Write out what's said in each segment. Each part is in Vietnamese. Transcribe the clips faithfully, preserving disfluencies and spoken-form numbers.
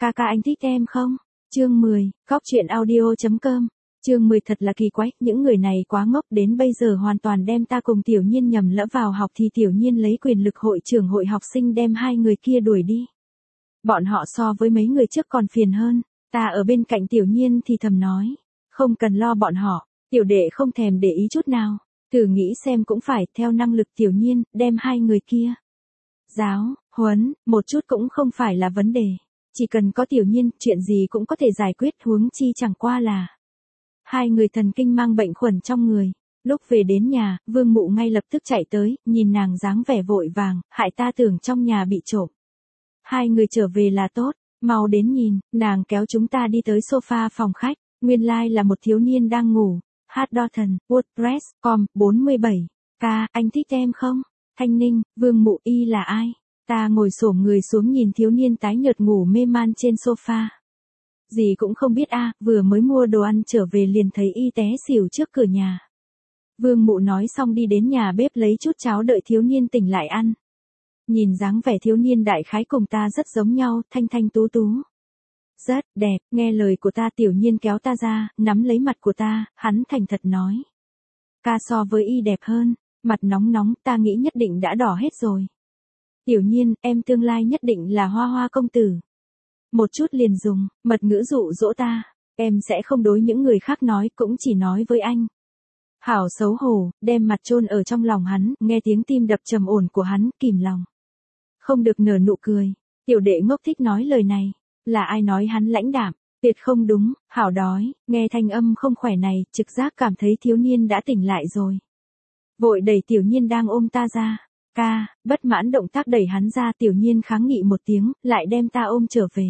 Ca ca anh thích em không? Chương mười, Góc truyện audio chấm com. Chương mười thật là kỳ quái, những người này quá ngốc đến bây giờ hoàn toàn đem ta cùng Tiểu Nhiên nhầm lẫn vào học thì Tiểu Nhiên lấy quyền lực hội trưởng hội học sinh đem hai người kia đuổi đi. Bọn họ so với mấy người trước còn phiền hơn, ta ở bên cạnh Tiểu Nhiên thì thầm nói, không cần lo bọn họ, tiểu đệ không thèm để ý chút nào, thử nghĩ xem cũng phải theo năng lực Tiểu Nhiên, đem hai người kia. Giáo, huấn, một chút cũng không phải là vấn đề. Chỉ cần có Tiểu Nhiên, chuyện gì cũng có thể giải quyết, huống chi chẳng qua là. Hai người thần kinh mang bệnh khuẩn trong người. Lúc về đến nhà, Vương Mụ ngay lập tức chạy tới, nhìn nàng dáng vẻ vội vàng, hại ta tưởng trong nhà bị trộm. Hai người trở về là tốt, mau đến nhìn, nàng kéo chúng ta đi tới sofa phòng khách, nguyên lai like là một thiếu niên đang ngủ. Hát đo thần, WordPress, com, bốn mươi bảy. Ca, anh thích em không? Thanh Ninh, Vương Mụ y là ai? Ta ngồi xổm người xuống nhìn thiếu niên tái nhợt ngủ mê man trên sofa. Gì cũng không biết a, vừa mới mua đồ ăn trở về liền thấy y té xỉu trước cửa nhà. Vương Mụ nói xong đi đến nhà bếp lấy chút cháo đợi thiếu niên tỉnh lại ăn. Nhìn dáng vẻ thiếu niên đại khái cùng ta rất giống nhau, thanh thanh tú tú. Rất đẹp, nghe lời của ta. Tiểu Nhiên kéo ta ra, nắm lấy mặt của ta, hắn thành thật nói. Ca so với y đẹp hơn, mặt nóng nóng, ta nghĩ nhất định đã đỏ hết rồi. Tiểu Nhiên, em tương lai nhất định là hoa hoa công tử. Một chút liền dùng, mật ngữ dụ dỗ ta, em sẽ không đối những người khác nói, cũng chỉ nói với anh. Hảo xấu hổ, đem mặt chôn ở trong lòng hắn, nghe tiếng tim đập trầm ổn của hắn, kìm lòng. Không được nở nụ cười, tiểu đệ ngốc thích nói lời này, là ai nói hắn lãnh đạm, tuyệt không đúng, Hảo đói, nghe thanh âm không khỏe này, trực giác cảm thấy thiếu niên đã tỉnh lại rồi. Vội đẩy Tiểu Nhiên đang ôm ta ra. Ca, bất mãn động tác đẩy hắn ra. Tiểu Nhiên kháng nghị một tiếng, lại đem ta ôm trở về.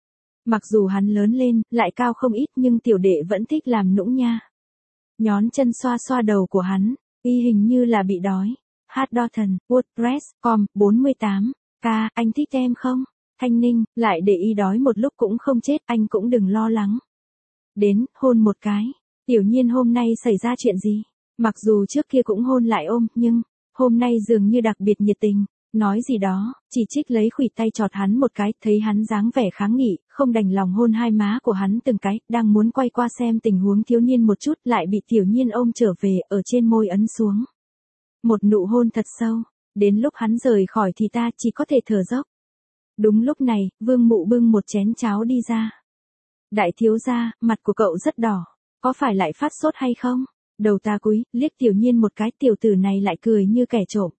Mặc dù hắn lớn lên, lại cao không ít nhưng tiểu đệ vẫn thích làm nũng nha. Nhón chân xoa xoa đầu của hắn, y hình như là bị đói. Hát đo thần, WordPress, com, bốn mươi tám. Ca, anh thích em không? Thanh Ninh, lại để y đói một lúc cũng không chết, anh cũng đừng lo lắng. Đến, hôn một cái. Tiểu Nhiên hôm nay xảy ra chuyện gì? Mặc dù trước kia cũng hôn lại ôm, nhưng hôm nay dường như đặc biệt nhiệt tình, nói gì đó, chỉ trích lấy khuỷu tay chọt hắn một cái, thấy hắn dáng vẻ kháng nghị, không đành lòng hôn hai má của hắn từng cái, đang muốn quay qua xem tình huống thiếu niên một chút, lại bị Tiểu Nhiên ôm trở về, ở trên môi ấn xuống. Một nụ hôn thật sâu, đến lúc hắn rời khỏi thì ta chỉ có thể thở dốc. Đúng lúc này, Vương Mụ bưng một chén cháo đi ra. Đại thiếu gia, mặt của cậu rất đỏ, có phải lại phát sốt hay không? Đầu ta cúi, liếc Tiểu Nhiên một cái, tiểu tử này lại cười như kẻ trộm.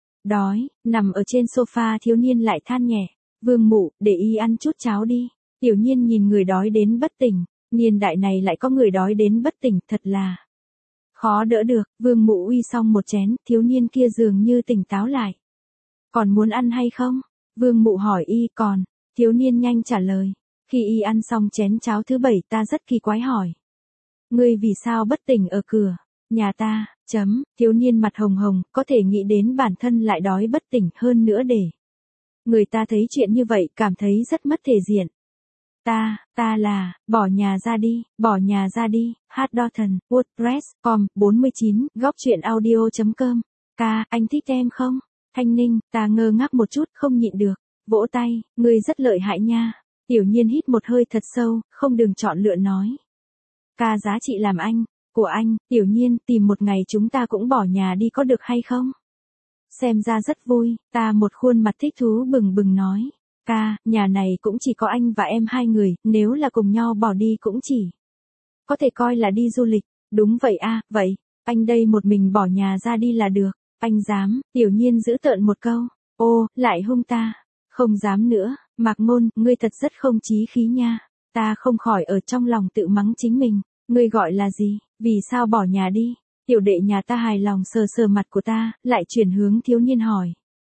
Đói, nằm ở trên sofa thiếu niên lại than nhẹ. Vương Mụ, để y ăn chút cháo đi. Tiểu Nhiên nhìn người đói đến bất tỉnh, niên đại này lại có người đói đến bất tỉnh, thật là khó đỡ được. Vương Mụ uy xong một chén, thiếu niên kia dường như tỉnh táo lại. Còn muốn ăn hay không? Vương Mụ hỏi y. Còn. Thiếu niên nhanh trả lời. Khi y ăn xong chén cháo thứ bảy, ta rất kỳ quái hỏi. Ngươi vì sao bất tỉnh ở cửa nhà ta? Chấm, thiếu niên mặt hồng hồng, có thể nghĩ đến bản thân lại đói bất tỉnh, hơn nữa để người ta thấy chuyện như vậy, cảm thấy rất mất thể diện. Ta, ta là, bỏ nhà ra đi, bỏ nhà ra đi. Hát đo thần, WordPress, com, bốn mươi chín, góc truyện audio chấm com. Ca, anh thích em không? Thanh Ninh, ta ngơ ngác một chút, không nhịn được, vỗ tay, ngươi rất lợi hại nha. Tiểu Nhiên hít một hơi thật sâu, không đường chọn lựa nói. Ca giá trị làm anh, của anh. Tiểu Nhiên, tìm một ngày chúng ta cũng bỏ nhà đi có được hay không? Xem ra rất vui, ta một khuôn mặt thích thú bừng bừng nói. Ca, nhà này cũng chỉ có anh và em hai người, nếu là cùng nhau bỏ đi cũng chỉ có thể coi là đi du lịch. Đúng vậy a, vậy, anh đây một mình bỏ nhà ra đi là được, anh dám? Tiểu Nhiên giữ tợn một câu. Ô, lại hung ta. Không dám nữa, Mạc Ngôn, ngươi thật rất không chí khí nha. Ta không khỏi ở trong lòng tự mắng chính mình. Ngươi gọi là gì? Vì sao bỏ nhà đi? Tiểu đệ nhà ta hài lòng sờ sờ mặt của ta, lại chuyển hướng thiếu niên hỏi.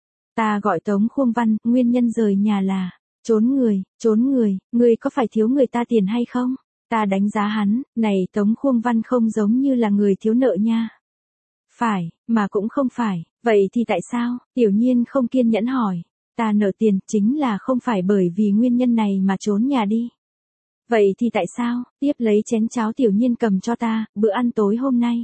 Ta gọi Tống Khuông Văn, nguyên nhân rời nhà là trốn người, trốn người, ngươi có phải thiếu người ta tiền hay không? Ta đánh giá hắn, này Tống Khuông Văn không giống như là người thiếu nợ nha. Phải, mà cũng không phải, vậy thì tại sao? Tiểu Nhiên không kiên nhẫn hỏi. Ta nợ tiền, chính là không phải bởi vì nguyên nhân này mà trốn nhà đi. Vậy thì tại sao? Tiếp lấy chén cháo Tiểu Nhiên cầm cho ta, bữa ăn tối hôm nay.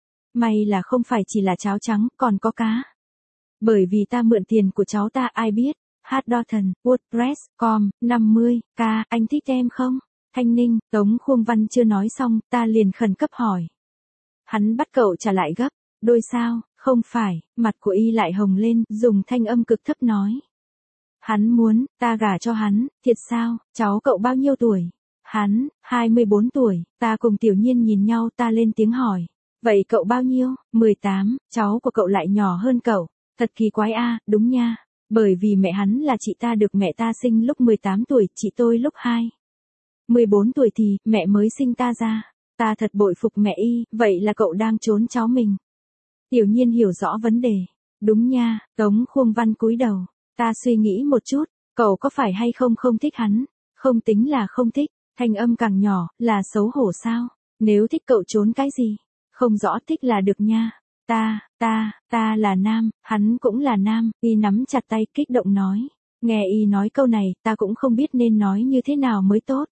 May là không phải chỉ là cháo trắng, còn có cá. Bởi vì ta mượn tiền của cháu ta, ai biết, hát đo thần, WordPress, com, năm mươi, k, anh thích em không? Thanh Ninh, Tống Khuông Văn chưa nói xong, ta liền khẩn cấp hỏi. Hắn bắt cậu trả lại gấp, đôi sao, không phải, mặt của y lại hồng lên, dùng thanh âm cực thấp nói. Hắn muốn, ta gả cho hắn, thiệt sao, cháu cậu bao nhiêu tuổi? Hắn, hai mươi bốn tuổi, ta cùng Tiểu Nhiên nhìn nhau ta lên tiếng hỏi. Vậy cậu bao nhiêu? mười tám, cháu của cậu lại nhỏ hơn cậu. Thật kỳ quái a, đúng nha. Bởi vì mẹ hắn là chị ta được mẹ ta sinh lúc mười tám tuổi, chị tôi lúc hai mươi bốn tuổi thì mẹ mới sinh ta ra. Ta thật bội phục mẹ y, vậy là cậu đang trốn cháu mình. Tiểu Nhiên hiểu rõ vấn đề. Đúng nha, Tống Khuông Văn cúi đầu. Ta suy nghĩ một chút, cậu có phải hay không không thích hắn? Không tính là không thích, thanh âm càng nhỏ, là xấu hổ sao? Nếu thích cậu trốn cái gì? Không rõ thích là được nha. Ta, ta, ta là nam, hắn cũng là nam, y nắm chặt tay kích động nói. Nghe y nói câu này, ta cũng không biết nên nói như thế nào mới tốt.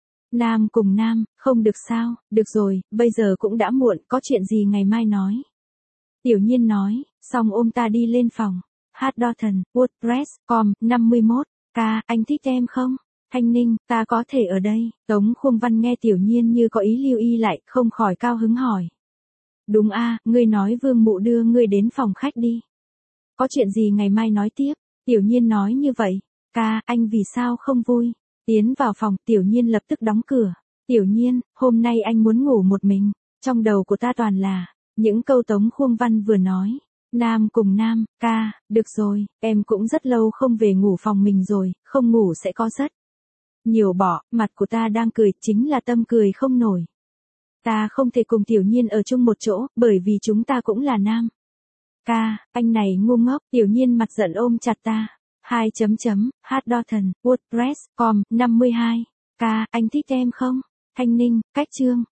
Nam cùng nam, không được sao, được rồi, bây giờ cũng đã muộn, có chuyện gì ngày mai nói. Tiểu Nhiên nói, xong ôm ta đi lên phòng. hát đo thần, WordPress, com, năm mươi mốt, k, anh thích em không? Thanh Ninh, ta có thể ở đây. Tống Khuông Văn nghe Tiểu Nhiên như có ý lưu y lại, không khỏi cao hứng hỏi. Đúng a, ngươi nói Vương Mụ đưa ngươi đến phòng khách đi. Có chuyện gì ngày mai nói tiếp. Tiểu Nhiên nói như vậy. Ca, anh vì sao không vui? Tiến vào phòng, Tiểu Nhiên lập tức đóng cửa. Tiểu Nhiên, hôm nay anh muốn ngủ một mình. Trong đầu của ta toàn là những câu Tống Khuông Văn vừa nói. Nam cùng nam, ca, được rồi, em cũng rất lâu không về ngủ phòng mình rồi, không ngủ sẽ có rất nhiều bỏ, mặt của ta đang cười, chính là tâm cười không nổi. Ta không thể cùng Tiểu Nhiên ở chung một chỗ, bởi vì chúng ta cũng là nam. Ca, anh này ngu ngốc, Tiểu Nhiên mặt giận ôm chặt ta. Hai chấm chấm, hát đo thần, WordPress, com, năm mươi hai. Ca, anh thích em không? Thanh Ninh, cách chương.